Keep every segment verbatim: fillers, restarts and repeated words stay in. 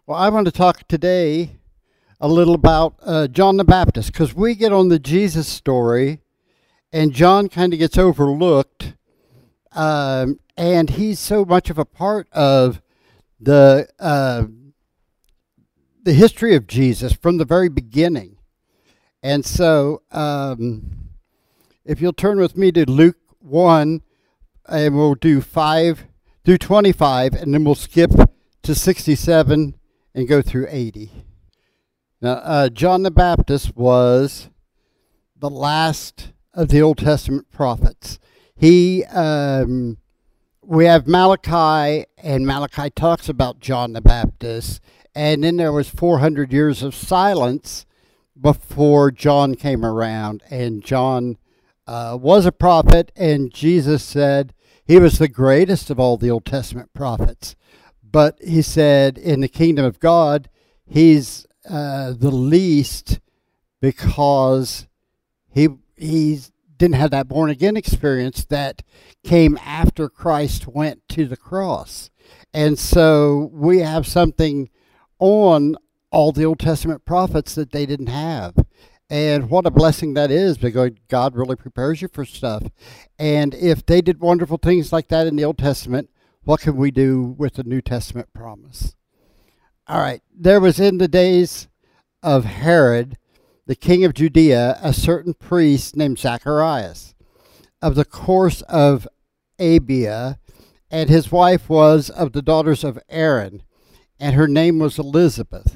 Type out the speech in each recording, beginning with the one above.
Well, I want to talk today a little about uh, John the Baptist, because we get on the Jesus story and John kind of gets overlooked, um, and he's so much of a part of the uh, the history of Jesus from the very beginning. And so um, if you'll turn with me to Luke one, and we'll do five through twenty-five, and then we'll skip to sixty-seven and go through eighty. Now, uh, John the Baptist was the last of the Old Testament prophets. He, um, we have Malachi, and Malachi talks about John the Baptist, and then there was four hundred years of silence before John came around, and John uh, was a prophet, and Jesus said he was the greatest of all the Old Testament prophets. But he said in the kingdom of God, he's uh, the least because he he didn't have that born-again experience that came after Christ went to the cross. And so we have something on all the Old Testament prophets that they didn't have. And what a blessing that is, because God really prepares you for stuff. And if they did wonderful things like that in the Old Testament, what can we do with the New Testament promise? All right. There was in the days of Herod, the king of Judea, a certain priest named Zacharias of the course of Abia, and his wife was of the daughters of Aaron, and her name was Elizabeth.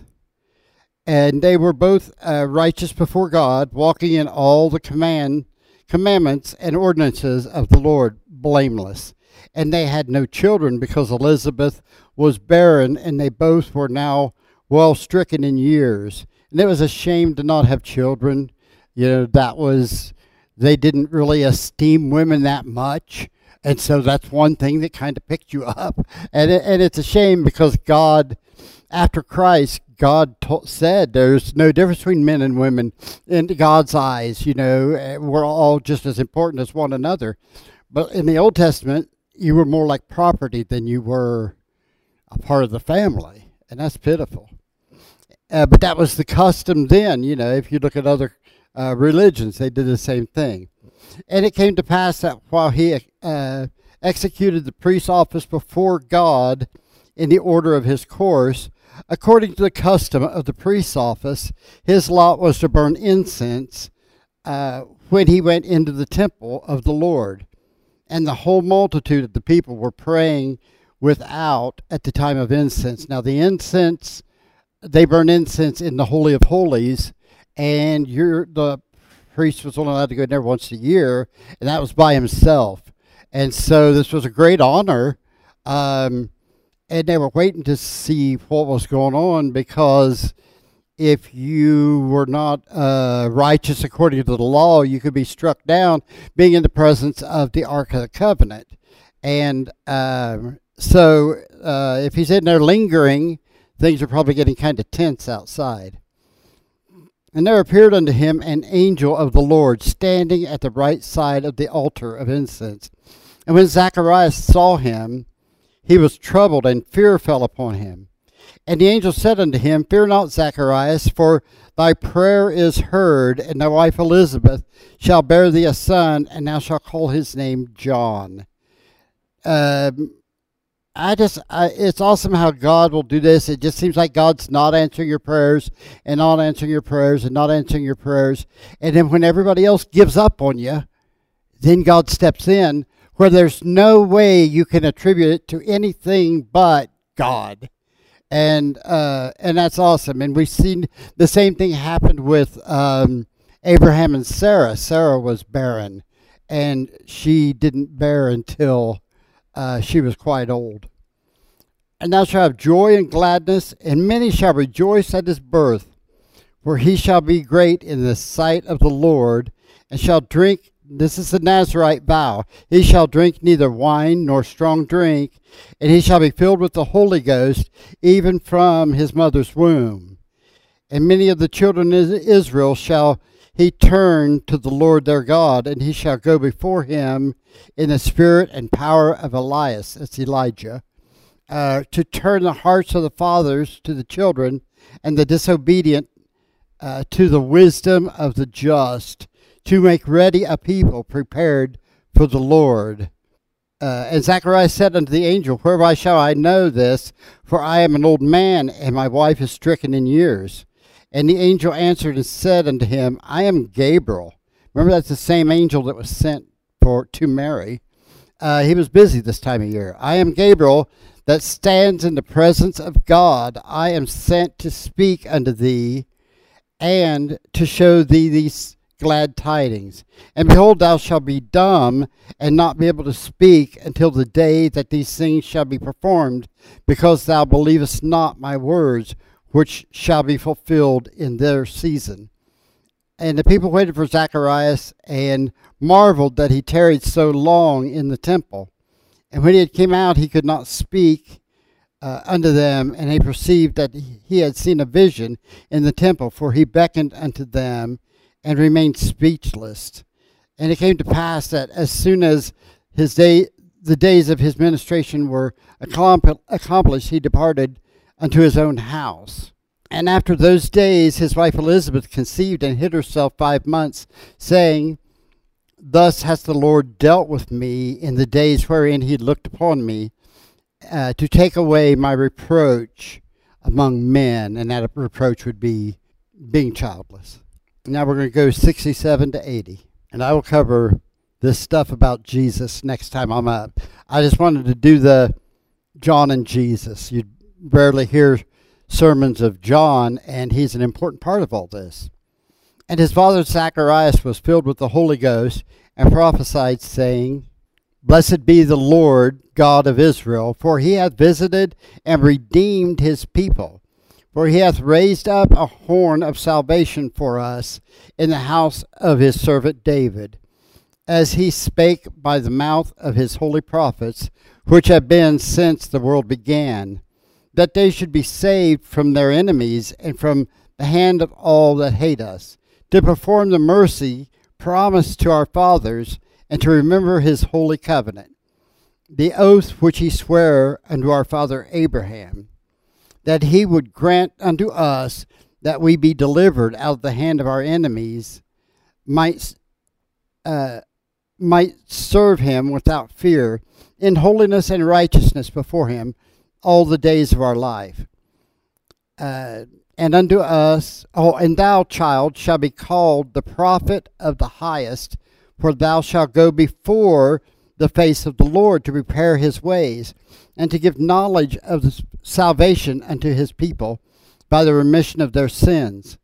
And they were both uh, righteous before God, walking in all the command commandments and ordinances of the Lord, blameless. And they had no children because Elizabeth was barren, and they both were now well stricken in years. And it was a shame to not have children. You know, that was, they didn't really esteem women that much. And so that's one thing that kind of picked you up. And, it, and it's a shame because God, after Christ, God t- said there's no difference between men and women in God's eyes. You know, we're all just as important as one another. But in the Old Testament, you were more like property than you were a part of the family. And that's pitiful. Uh, but that was the custom then. You know, if you look at other uh, religions, they did the same thing. And it came to pass that while he uh, executed the priest's office before God in the order of his course, according to the custom of the priest's office, his lot was to burn incense uh, when he went into the temple of the Lord. And the whole multitude of the people were praying without at the time of incense. Now the incense, they burn incense in the Holy of Holies, and you're, the priest was only allowed to go in there once a year, and that was by himself. And so this was a great honor, um, and they were waiting to see what was going on, because if you were not uh, righteous according to the law, you could be struck down being in the presence of the Ark of the Covenant. And uh, so uh, if he's in there lingering, things are probably getting kind of tense outside. And there appeared unto him an angel of the Lord standing at the right side of the altar of incense. And when Zacharias saw him, he was troubled, and fear fell upon him. And the angel said unto him, Fear not, Zacharias, for thy prayer is heard, and thy wife Elizabeth shall bear thee a son, and thou shalt call his name John. Um, I just, I, it's awesome how God will do this. It just seems like God's not answering your prayers, and not answering your prayers, and not answering your prayers. And then when everybody else gives up on you, then God steps in, where there's no way you can attribute it to anything but God. And uh, and that's awesome. And we've seen the same thing happened with um, Abraham and Sarah. Sarah was barren, and she didn't bear until uh, she was quite old. And thou shalt have joy and gladness, and many shall rejoice at his birth, for he shall be great in the sight of the Lord, and shall drink. This is the Nazirite vow. He shall drink neither wine nor strong drink, and he shall be filled with the Holy Ghost, even from his mother's womb. And many of the children of Israel shall he turn to the Lord their God, and he shall go before him in the spirit and power of Elias, that's Elijah, uh, to turn the hearts of the fathers to the children, and the disobedient uh, to the wisdom of the just, to make ready a people prepared for the Lord. Uh, and Zacharias said unto the angel, Whereby shall I know this? For I am an old man, and my wife is stricken in years. And the angel answered and said unto him, I am Gabriel. Remember, that's the same angel that was sent for to Mary. Uh, he was busy this time of year. I am Gabriel, that stands in the presence of God. I am sent to speak unto thee, and to show thee these glad tidings. And behold, thou shalt be dumb, and not be able to speak until the day that these things shall be performed, because thou believest not my words, which shall be fulfilled in their season. And the people waited for Zacharias, and marveled that he tarried so long in the temple. And when he had came out, he could not speak uh, unto them, and they perceived that he had seen a vision in the temple, for he beckoned unto them, and remained speechless. And it came to pass that as soon as his day, the days of his ministration were accomplished, he departed unto his own house. And after those days his wife Elizabeth conceived, and hid herself five months, saying, Thus hath the Lord dealt with me in the days wherein he looked upon me, uh, to take away my reproach among men. And that reproach would be being childless. Now we're going to go sixty-seven to eighty. And I will cover this stuff about Jesus next time I'm up. I just wanted to do the John and Jesus. You rarely hear sermons of John, and he's an important part of all this. And his father Zacharias was filled with the Holy Ghost, and prophesied, saying, Blessed be the Lord God of Israel, for he hath visited and redeemed his people. For he hath raised up a horn of salvation for us in the house of his servant David, as he spake by the mouth of his holy prophets, which have been since the world began, that they should be saved from their enemies and from the hand of all that hate us, to perform the mercy promised to our fathers, and to remember his holy covenant, the oath which he sware unto our father Abraham, that he would grant unto us that we be delivered out of the hand of our enemies, might uh, might serve him without fear, in holiness and righteousness before him all the days of our life. Uh, and unto us, oh, and thou, child, shalt be called the prophet of the highest, for thou shalt go before the face of the Lord to prepare his ways, and to give knowledge of the salvation unto his people by the remission of their sins,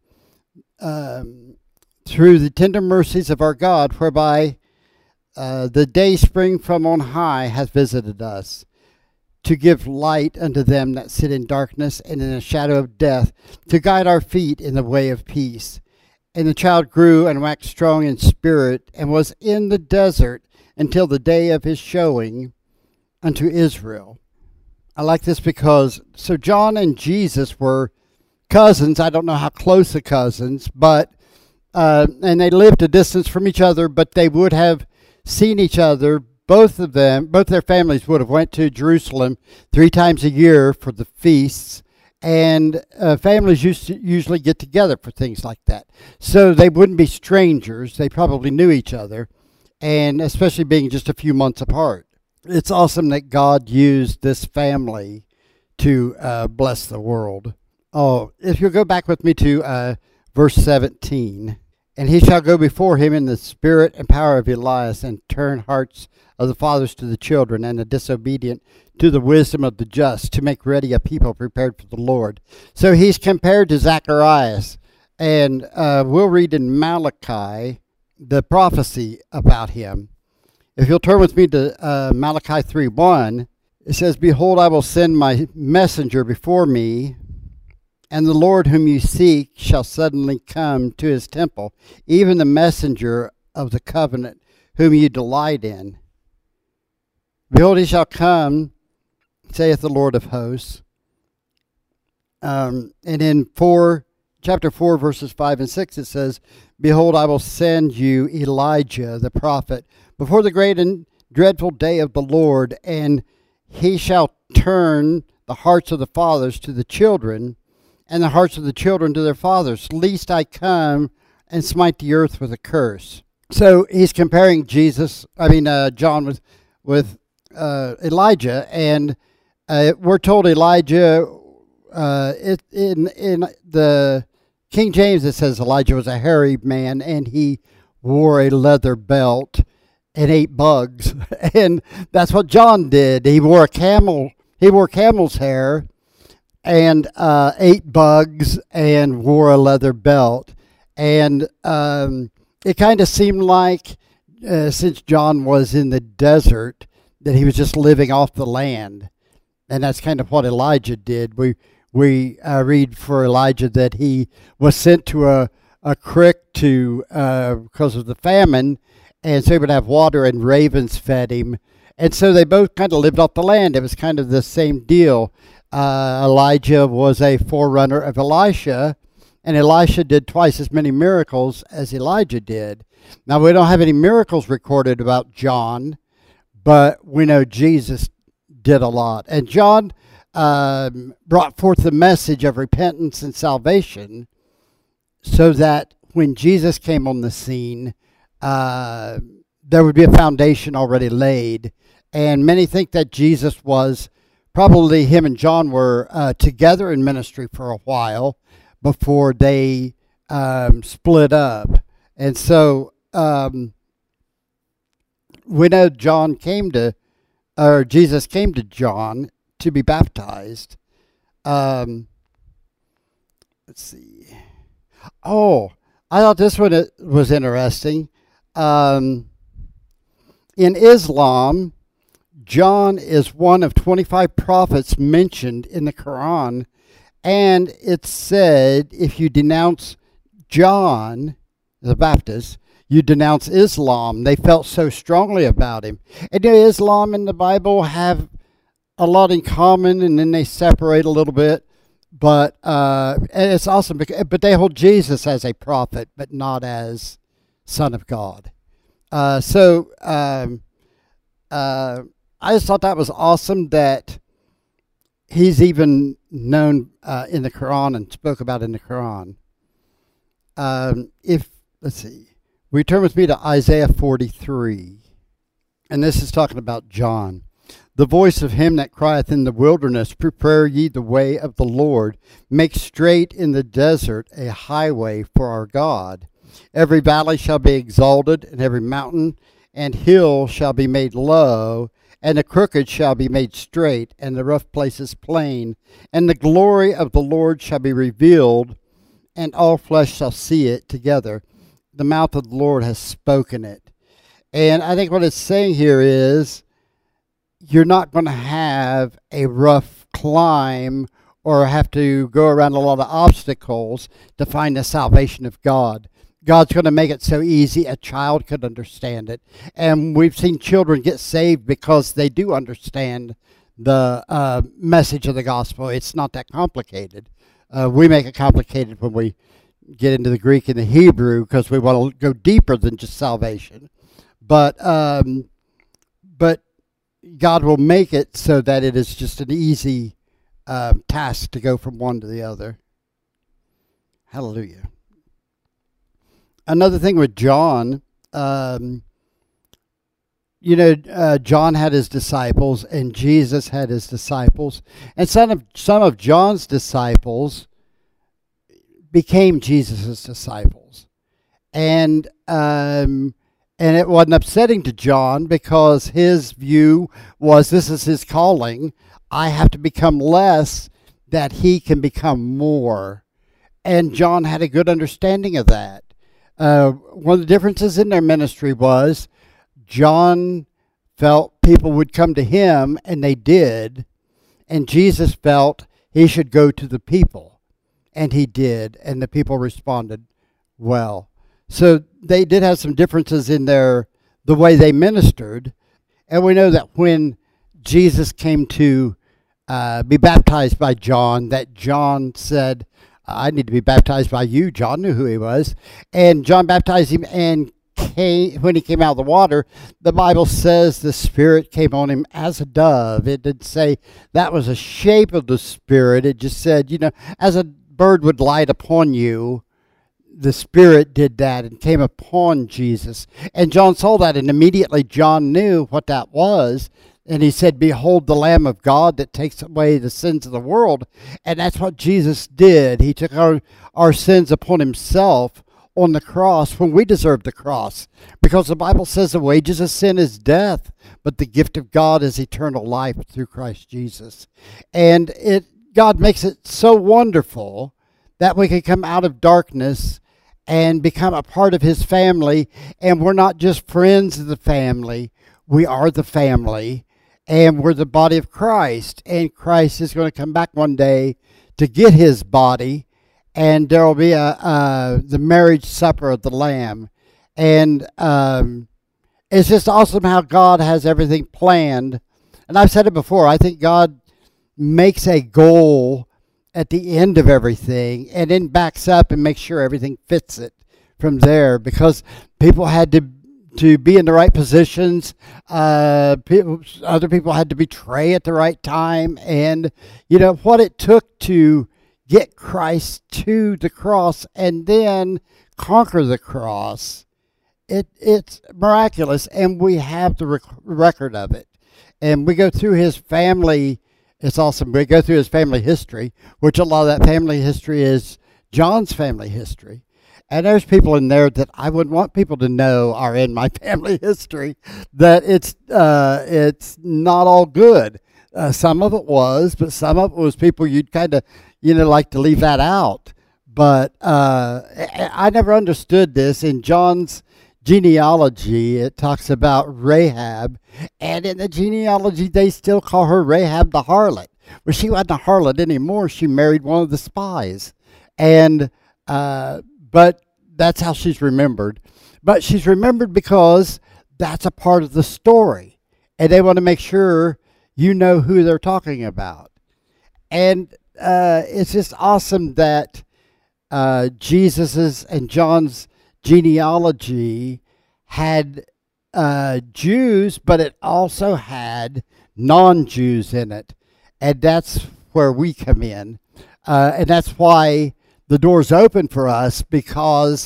um, through the tender mercies of our God, whereby uh, the day spring from on high hath visited us, to give light unto them that sit in darkness and in the shadow of death, to guide our feet in the way of peace. And the child grew and waxed strong in spirit, and was in the desert until the day of his showing unto Israel. I like this because, so John and Jesus were cousins. I don't know how close the cousins, but, uh, and they lived a distance from each other, but they would have seen each other. Both of them, both their families would have went to Jerusalem three times a year for the feasts, and uh, families used to usually get together for things like that. So they wouldn't be strangers. They probably knew each other, and especially being just a few months apart. It's awesome that God used this family to uh, bless the world. Oh, if you'll go back with me to uh, verse seventeen. And he shall go before him in the spirit and power of Elias, and turn hearts of the fathers to the children, and the disobedient to the wisdom of the just, to make ready a people prepared for the Lord. So he's compared to Zacharias, and uh, we'll read in Malachi the prophecy about him. If you'll turn with me to uh, Malachi three one, it says, Behold, I will send my messenger before me, and the Lord whom you seek shall suddenly come to his temple, even the messenger of the covenant whom you delight in. Behold, he shall come, saith the Lord of hosts. Um, and in four, chapter four, verses five and six, it says, Behold, I will send you Elijah the prophet before the great and dreadful day of the Lord, and he shall turn the hearts of the fathers to the children, and the hearts of the children to their fathers, lest I come and smite the earth with a curse. So he's comparing Jesus, I mean uh, John with with uh, Elijah, and uh, we're told Elijah, uh, it, in in the King James it says Elijah was a hairy man, and he wore a leather belt and ate bugs, and that's what John did. He wore a camel, he wore camel's hair, and uh, ate bugs and wore a leather belt, and um, it kind of seemed like uh, since John was in the desert that he was just living off the land, and that's kind of what Elijah did. We we uh, read for Elijah that he was sent to a a creek to uh, because of the famine, and so he would have water, and ravens fed him, and so they both kind of lived off the land. It was kind of the same deal. Uh, Elijah was a forerunner of Elisha, and Elisha did twice as many miracles as Elijah did. Now, we don't have any miracles recorded about John, but we know Jesus did a lot. And John um, brought forth the message of repentance and salvation so that when Jesus came on the scene, uh, there would be a foundation already laid. And many think that Jesus was, probably him and John were uh, together in ministry for a while before they um, split up. And so um, we know John came to, or Jesus came to John to be baptized. Um, let's see. Oh, I thought this one was interesting. Um, in Islam, John is one of twenty-five prophets mentioned in the Quran, and it's said if you denounce John the Baptist, you denounce Islam. They felt so strongly about him. And you know, Islam and the Bible have a lot in common, and then they separate a little bit. But uh, and it's awesome, because, but they hold Jesus as a prophet, but not as Son of God. Uh, so um, uh, I just thought that was awesome that he's even known uh, in the Quran and spoke about in the Quran. Um, if, let's see, return with me to Isaiah forty-three. And this is talking about John. The voice of him that crieth in the wilderness, prepare ye the way of the Lord. Make straight in the desert a highway for our God. Every valley shall be exalted, and every mountain and hill shall be made low, and the crooked shall be made straight, and the rough places plain. And the glory of the Lord shall be revealed, and all flesh shall see it together. The mouth of the Lord has spoken it. And I think what it's saying here is, you're not going to have a rough climb or have to go around a lot of obstacles to find the salvation of God. God's going to make it so easy a child could understand it. And we've seen children get saved because they do understand the uh, message of the gospel. It's not that complicated. Uh, we make it complicated when we get into the Greek and the Hebrew because we want to go deeper than just salvation. But um, but God will make it so that it is just an easy uh, task to go from one to the other. Hallelujah. Another thing with John, um, you know, uh, John had his disciples and Jesus had his disciples. And some of, some of John's disciples became Jesus' disciples. And um, and it wasn't upsetting to John because his view was this is his calling. I have to become less that he can become more. And John had a good understanding of that. Uh, one of the differences in their ministry was John felt people would come to him, and they did, and Jesus felt he should go to the people, and he did, and the people responded well. So they did have some differences in their the way they ministered, and we know that when Jesus came to uh, be baptized by John, that John said, I need to be baptized by you. John knew who he was. And John baptized him and came, when he came out of the water, the Bible says the Spirit came on him as a dove. It didn't say that was a shape of the Spirit. It just said, you know, as a bird would light upon you, the Spirit did that and came upon Jesus. And John saw that, and immediately John knew what that was. And he said, behold the Lamb of God that takes away the sins of the world. And that's what Jesus did. He took our, our sins upon himself on the cross when we deserved the cross. Because the Bible says the wages of sin is death, but the gift of God is eternal life through Christ Jesus. And it God makes it so wonderful that we can come out of darkness and become a part of his family. And we're not just friends of the family. We are the family. And we're the body of Christ. And Christ is going to come back one day to get his body. And there will be a uh, the marriage supper of the Lamb. And um, it's just awesome how God has everything planned. And I've said it before, I think God makes a goal at the end of everything and then backs up and makes sure everything fits it from there, because people had to to be in the right positions. Uh, people, other people had to betray at the right time. And, you know, what it took to get Christ to the cross and then conquer the cross, it it's miraculous. And we have the rec- record of it. And we go through his family. It's awesome. We go through his family history, which a lot of that family history is John's family history. And there's people in there that I would want people to know are in my family history, that it's uh, it's not all good. Uh, some of it was, but some of it was people you'd kind of, you know, like to leave that out. But uh, I never understood this. In John's genealogy, it talks about Rahab, and in the genealogy, they still call her Rahab the harlot. Well, she wasn't a harlot anymore. She married one of the spies. And uh, but that's how she's remembered. But she's remembered because that's a part of the story. And they want to make sure you know who they're talking about. And uh, it's just awesome that uh, Jesus's and John's genealogy had uh, Jews, but it also had non-Jews in it. And that's where we come in. Uh, and that's why the door's open for us, because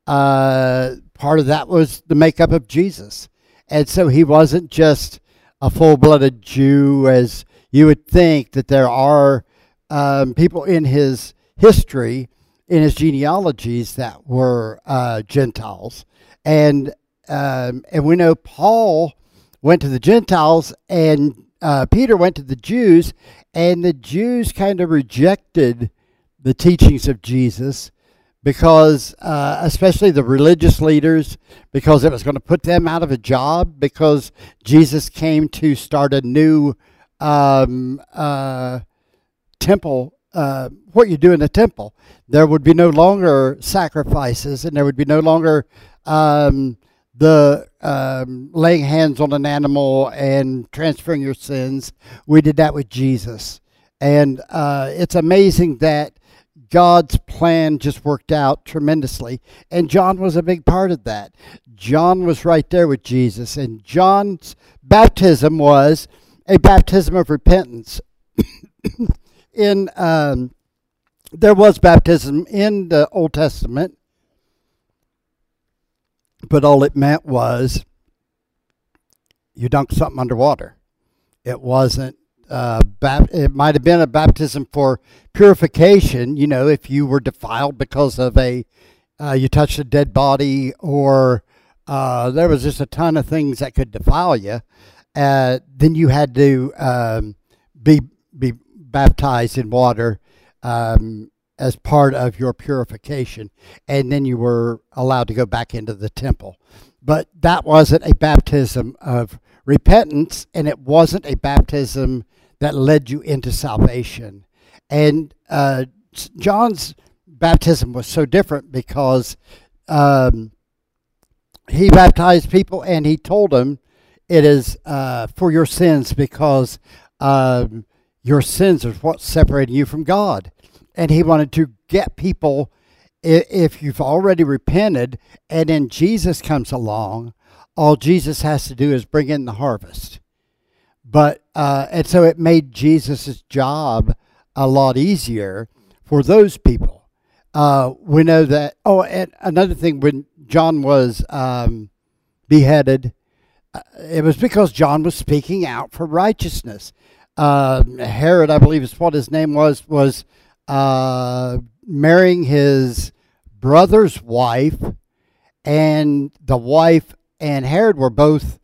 uh, part of that was the makeup of Jesus. And so he wasn't just a full-blooded Jew, as you would think that there are um, people in his history, in his genealogies, that were uh, Gentiles. And um, and we know Paul went to the Gentiles, and uh, Peter went to the Jews, and the Jews kind of rejected the teachings of Jesus, because uh, especially the religious leaders, because it was going to put them out of a job, because Jesus came to start a new um, uh, temple. Uh, what you do in the temple, there would be no longer sacrifices, and there would be no longer um, the um, laying hands on an animal and transferring your sins. We did that with Jesus. And uh, it's amazing that God's plan just worked out tremendously. And John was a big part of that. John was right there with Jesus. And John's baptism was a baptism of repentance. in um, There was baptism in the Old Testament, but all it meant was you dunked something underwater. It wasn't Uh, bap- it might have been a baptism for purification, you know, if you were defiled because of a, uh, you touched a dead body, or uh, there was just a ton of things that could defile you. Uh, then you had to um, be be baptized in water um, as part of your purification, and then you were allowed to go back into the temple. But that wasn't a baptism of repentance, and it wasn't a baptism that led you into salvation. And uh, John's baptism was so different, because um, he baptized people and he told them it is uh, for your sins, because um, your sins are what's separating you from God. And he wanted to get people if you've already repented and then Jesus comes along, all Jesus has to do is bring in the harvest. But uh, and so it made Jesus' job a lot easier for those people. Uh, we know that. Oh, and another thing, when John was um, beheaded, uh, it was because John was speaking out for righteousness. Uh, Herod, I believe is what his name was, was uh, marrying his brother's wife, and the wife and Herod were both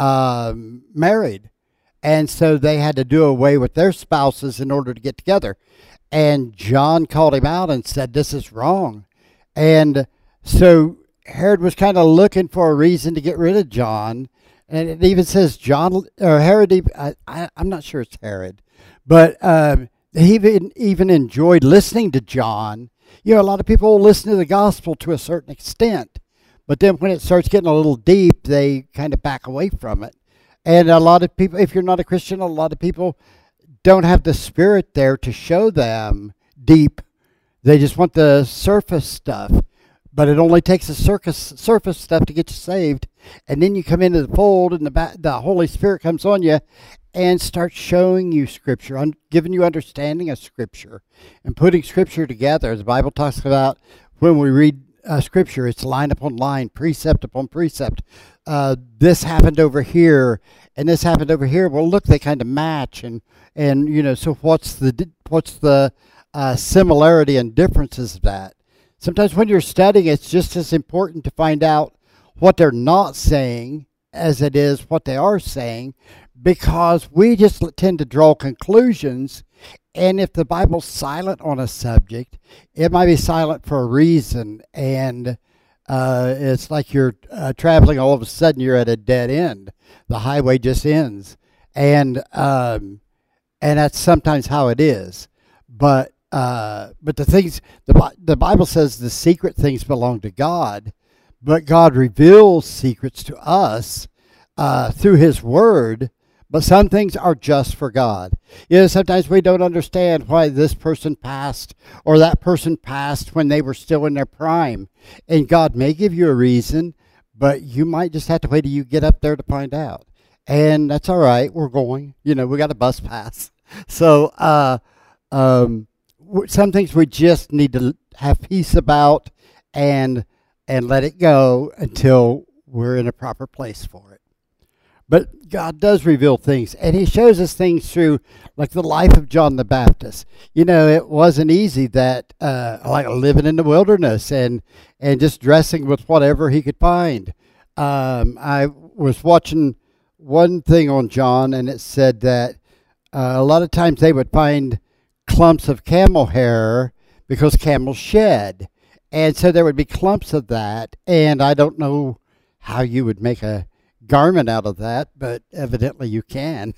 um, married. And so they had to do away with their spouses in order to get together. And John called him out and said, this is wrong. And so Herod was kind of looking for a reason to get rid of John. And it even says John, or Herod, I, I, I'm not sure it's Herod, but um, he even, even enjoyed listening to John. You know, a lot of people listen to the gospel to a certain extent, but then when it starts getting a little deep, they kind of back away from it. And a lot of people, if you're not a Christian, a lot of people don't have the Spirit there to show them deep. They just want the surface stuff. But it only takes the circus, surface stuff to get you saved. And then you come into the fold and the, ba- the Holy Spirit comes on you and starts showing you Scripture, un- giving you understanding of Scripture, and putting Scripture together. The Bible talks about when we read uh, Scripture, it's line upon line, precept upon precept. Uh, this happened over here, and this happened over here. Well, look, they kind of match, and and you know, so what's the what's the uh, similarity and differences of that? Sometimes when you're studying, it's just as important to find out what they're not saying as it is what they are saying, because we just tend to draw conclusions. And if the Bible's silent on a subject, it might be silent for a reason, and Uh, it's like you're uh, traveling, all of a sudden you're at a dead end. The highway just ends. And um, and that's sometimes how it is. But uh, but the things, the, the Bible says the secret things belong to God, but God reveals secrets to us uh, through His Word. But some things are just for God. You know, sometimes we don't understand why this person passed or that person passed when they were still in their prime. And God may give you a reason, but you might just have to wait till you get up there to find out. And that's all right. We're going. You know, we got a bus pass. So uh, um, some things we just need to have peace about and and let it go until we're in a proper place for it. But God does reveal things, and He shows us things through, like the life of John the Baptist. You know, it wasn't easy that, uh, like living in the wilderness and and just dressing with whatever he could find. Um, I was watching one thing on John, and it said that uh, a lot of times they would find clumps of camel hair because camels shed, and so there would be clumps of that. And I don't know how you would make a garment out of that, but evidently you can.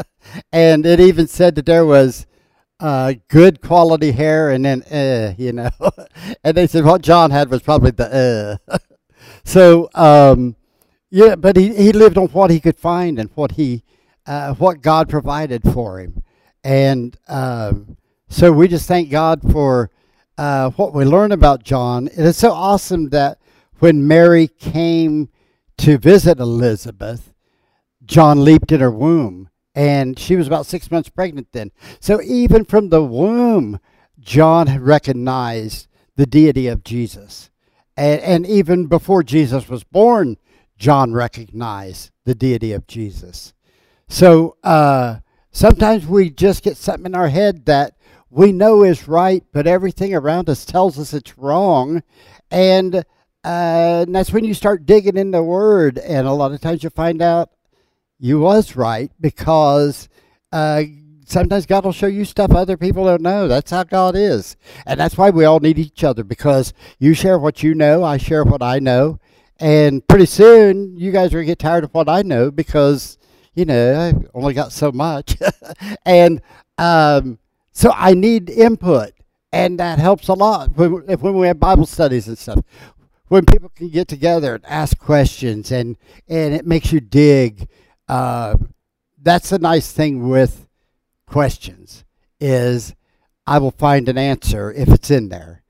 And it even said that there was uh, good quality hair, and then uh, you know, and they said what John had was probably the uh. So um, yeah, but he, he lived on what he could find and what he uh, what God provided for him, and um, so we just thank God for uh, what we learn about John. It is so awesome that when Mary came to visit Elizabeth, John leaped in her womb, and she was about six months pregnant then. So even from the womb, John had recognized the deity of Jesus. And, and even before Jesus was born, John recognized the deity of Jesus. So uh, sometimes we just get something in our head that we know is right, but everything around us tells us it's wrong. And Uh, and that's when you start digging in the Word, and a lot of times you find out you was right, because uh, sometimes God will show you stuff other people don't know. That's how God is. And that's why we all need each other, because you share what you know, I share what I know, and pretty soon you guys are going to get tired of what I know, because, you know, I've only got so much. And um, so I need input, and that helps a lot when, when we have Bible studies and stuff. When people can get together and ask questions, and, and it makes you dig. Uh, that's the nice thing with questions, is I will find an answer if it's in there.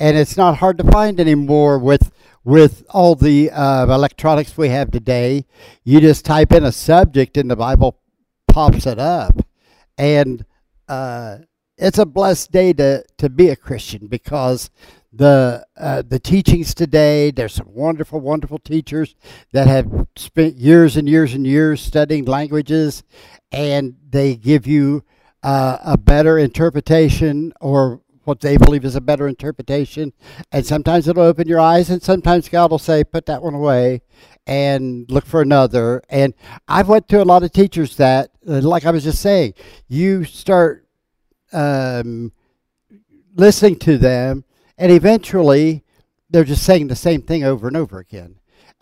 and it's not hard to find anymore with with all the uh, electronics we have today. You just type in a subject and the Bible pops it up. And uh, it's a blessed day to, to be a Christian, because the uh, the teachings today, there's some wonderful, wonderful teachers that have spent years and years and years studying languages, and they give you uh, a better interpretation, or what they believe is a better interpretation. And sometimes it'll open your eyes, and sometimes God will say, put that one away and look for another. And I've went to a lot of teachers that, like I was just saying, you start um, listening to them, and eventually they're just saying the same thing over and over again.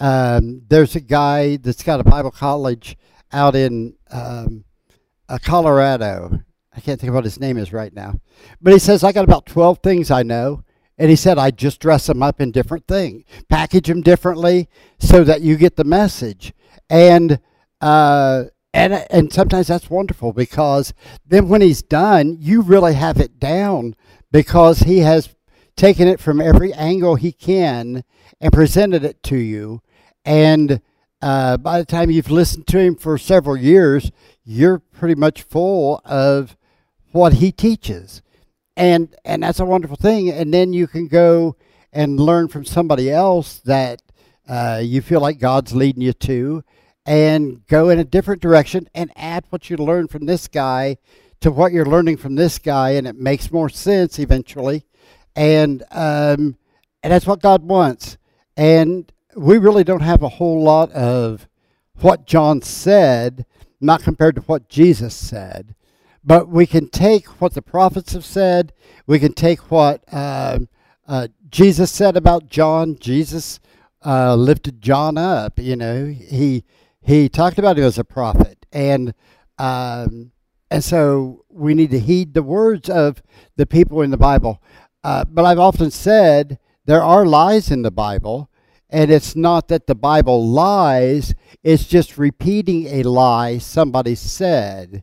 Um, there's a guy that's got a Bible college out in um, uh, Colorado. I can't think of what his name is right now. But he says, I got about twelve things I know. And he said, I just dress them up in different things, package them differently so that you get the message. And uh, and and sometimes that's wonderful, because then when he's done, you really have it down, because he has taken it from every angle he can and presented it to you. And uh, by the time you've listened to him for several years, you're pretty much full of what he teaches. And and that's a wonderful thing. And then you can go and learn from somebody else that uh, you feel like God's leading you to, and go in a different direction and add what you learn from this guy to what you're learning from this guy, and it makes more sense eventually. And um, and that's what God wants. And we really don't have a whole lot of what John said, not compared to what Jesus said. But we can take what the prophets have said. We can take what uh, uh, Jesus said about John. Jesus uh, lifted John up. You know, he he talked about him as a prophet, and um, and so we need to heed the words of the people in the Bible. Uh, but I've often said there are lies in the Bible, and it's not that the Bible lies; it's just repeating a lie somebody said.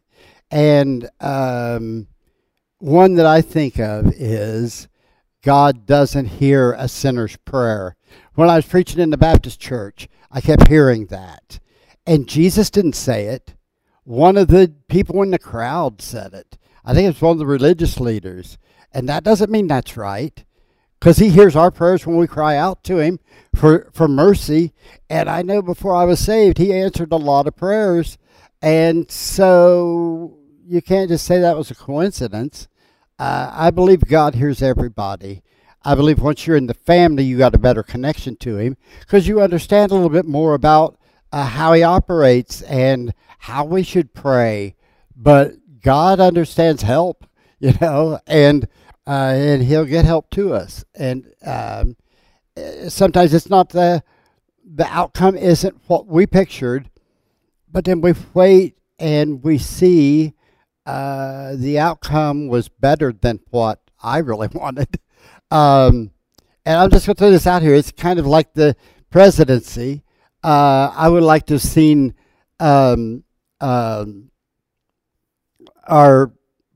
And um, one that I think of is, God doesn't hear a sinner's prayer. When I was preaching in the Baptist church, I kept hearing that. And Jesus didn't say it. One of the people in the crowd said it. I think it's one of the religious leaders. And that doesn't mean that's right, because he hears our prayers when we cry out to him for, for mercy. And I know before I was saved, he answered a lot of prayers. And so you can't just say that was a coincidence. Uh, I believe God hears everybody. I believe once you're in the family, you got a better connection to him, because you understand a little bit more about uh, how he operates and how we should pray. But God understands help, you know, and uh, and he'll get help to us. And um, sometimes it's not the the outcome isn't what we pictured. But then we wait and we see uh, the outcome was better than what I really wanted. Um, and I'm just going to throw this out here. It's kind of like the presidency. Uh, I would like to have seen um, um, our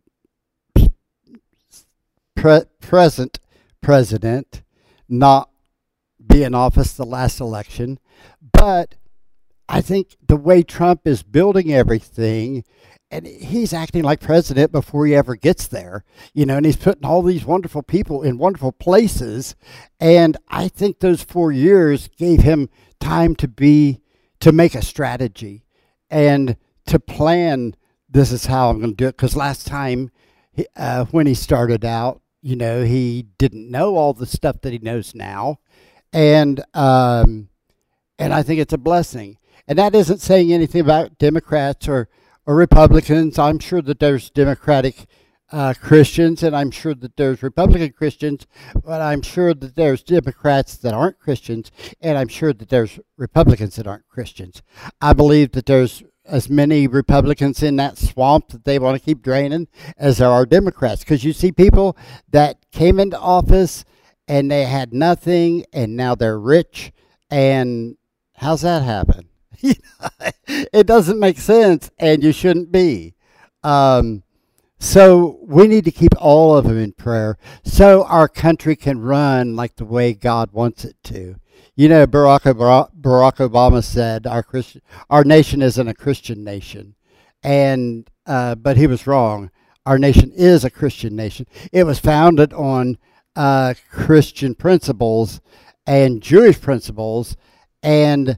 pre- present president not be in office the last election. But I think the way Trump is building everything, and he's acting like president before he ever gets there, you know, and he's putting all these wonderful people in wonderful places. And I think those four years gave him time to be, to make a strategy and to plan, this is how I'm going to do it. Because last time uh, when he started out, you know, he didn't know all the stuff that he knows now. And, um, and I think it's a blessing. And that isn't saying anything about Democrats or, or Republicans. I'm sure that there's Democratic uh, Christians, and I'm sure that there's Republican Christians, but I'm sure that there's Democrats that aren't Christians, and I'm sure that there's Republicans that aren't Christians. I believe that there's as many Republicans in that swamp that they want to keep draining as there are Democrats, because you see people that came into office and they had nothing, and now they're rich. And how's that happen? It doesn't make sense, and you shouldn't be. Um, So we need to keep all of them in prayer so our country can run like the way God wants it to. You know, Barack Obama, Barack Obama said our Christian, our nation isn't a Christian nation, and uh, but he was wrong. Our nation is a Christian nation. It was founded on uh, Christian principles and Jewish principles, and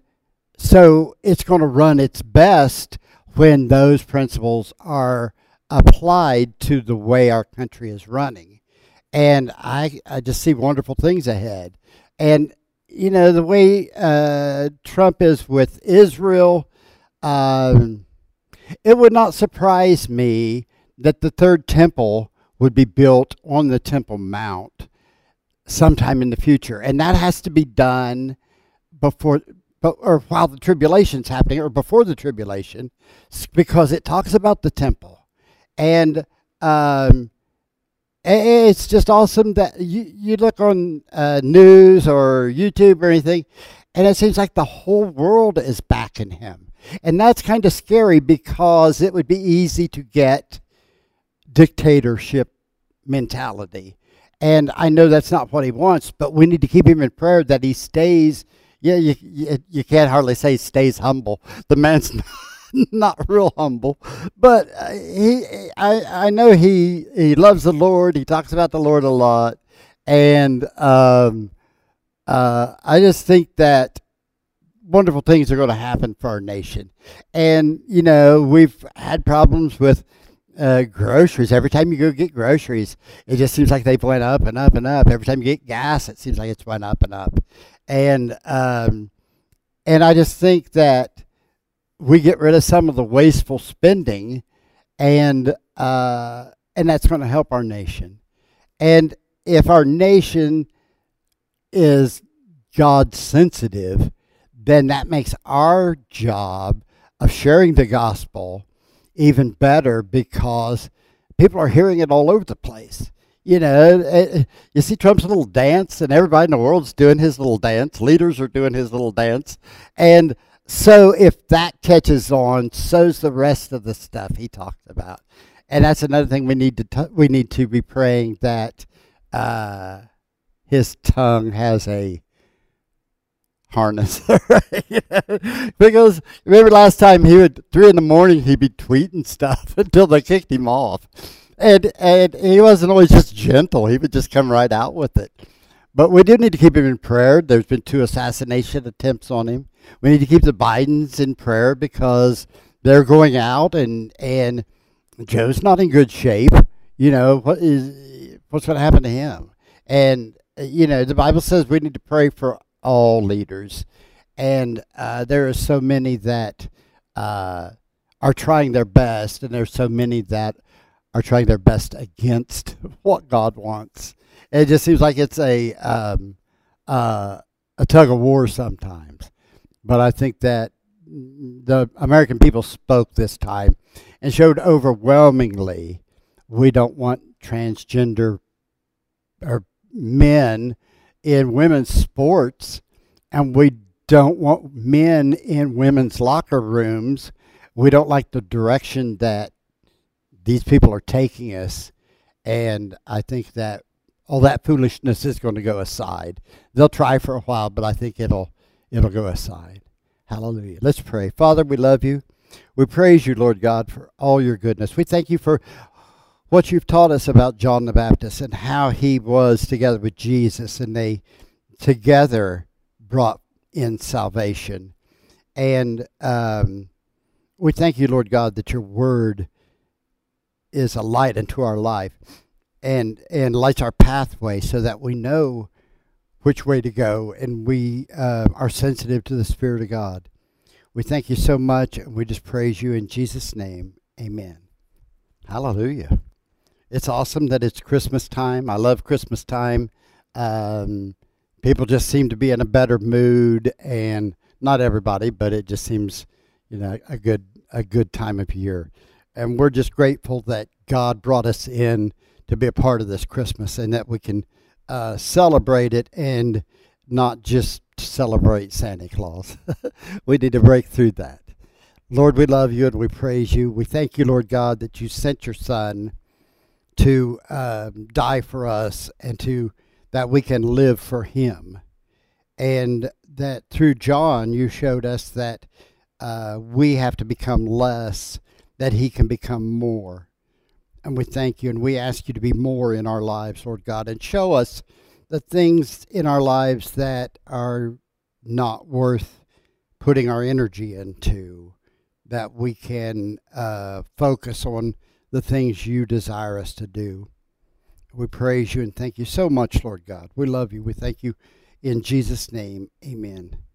so it's going to run its best when those principles are applied to the way our country is running. And I, I just see wonderful things ahead. And, you know, the way uh, Trump is with Israel, um, it would not surprise me that the third temple would be built on the Temple Mount sometime in the future. And that has to be done before, but, or while the tribulation's happening, or before the tribulation, because it talks about the temple. And um, it's just awesome that you, you look on uh, news or YouTube or anything, and it seems like the whole world is backing him. And that's kind of scary because it would be easy to get dictatorship mentality. And I know that's not what he wants, but we need to keep him in prayer that he stays. Yeah, you, you, you can't hardly say stays humble. The man's not. Not real humble, but uh, he, I, I know he, he loves the Lord. He talks about the Lord a lot, and um, uh, I just think that wonderful things are going to happen for our nation. And you know, we've had problems with uh, groceries. Every time you go get groceries, it just seems like they've went up and up and up. Every time you get gas, it seems like it's went up and up. And um, and I just think that we get rid of some of the wasteful spending, and uh, and that's going to help our nation. And if our nation is God sensitive, then that makes our job of sharing the gospel even better, because people are hearing it all over the place. You know, you see Trump's little dance, and everybody in the world's doing his little dance. Leaders are doing his little dance, and so if that catches on, so's the rest of the stuff he talked about. And that's another thing we need to t- we need to be praying that uh, his tongue has a harness. Because remember last time he would, three in the morning, he'd be tweeting stuff until they kicked him off. And, and he wasn't always just gentle. He would just come right out with it. But we do need to keep him in prayer. There's been two assassination attempts on him. We need to keep the Bidens in prayer because they're going out, and and Joe's not in good shape. You know, what is what's going to happen to him? And you know, the Bible says we need to pray for all leaders, and uh, there are so many that uh, are trying their best, and there's so many that are trying their best against what God wants. It just seems like it's a um, uh, a tug of war sometimes. But I think that the American people spoke this time and showed overwhelmingly we don't want transgender or men in women's sports, and we don't want men in women's locker rooms. We don't like the direction that these people are taking us, and I think that all that foolishness is going to go aside. They'll try for a while, but I think it'll it'll go aside. Hallelujah. Let's pray. Father, we love you. We praise you, Lord God, for all your goodness. We thank you for what you've taught us about John the Baptist and how he was together with Jesus, and they together brought in salvation. And um, we thank you, Lord God, that your word is a light unto our life and, and lights our pathway so that we know which way to go, and we uh, are sensitive to the Spirit of God. We thank you so much, and we just praise you in Jesus' name. Amen. Hallelujah. It's awesome that it's Christmas time. I love Christmas time. Um, people just seem to be in a better mood, and not everybody, but it just seems, you know, a good a good time of year. And we're just grateful that God brought us in to be a part of this Christmas, and that we can Uh, celebrate it and not just celebrate Santa Claus. We need to break through that. Lord, we love you and we praise you. We thank you, Lord God, that you sent your Son to um, die for us, and to that we can live for him. And that through John, you showed us that uh, we have to become less, that he can become more. And we thank you, and we ask you to be more in our lives, Lord God, and show us the things in our lives that are not worth putting our energy into, that we can uh, focus on the things you desire us to do. We praise you and thank you so much, Lord God. We love you. We thank you in Jesus' name. Amen.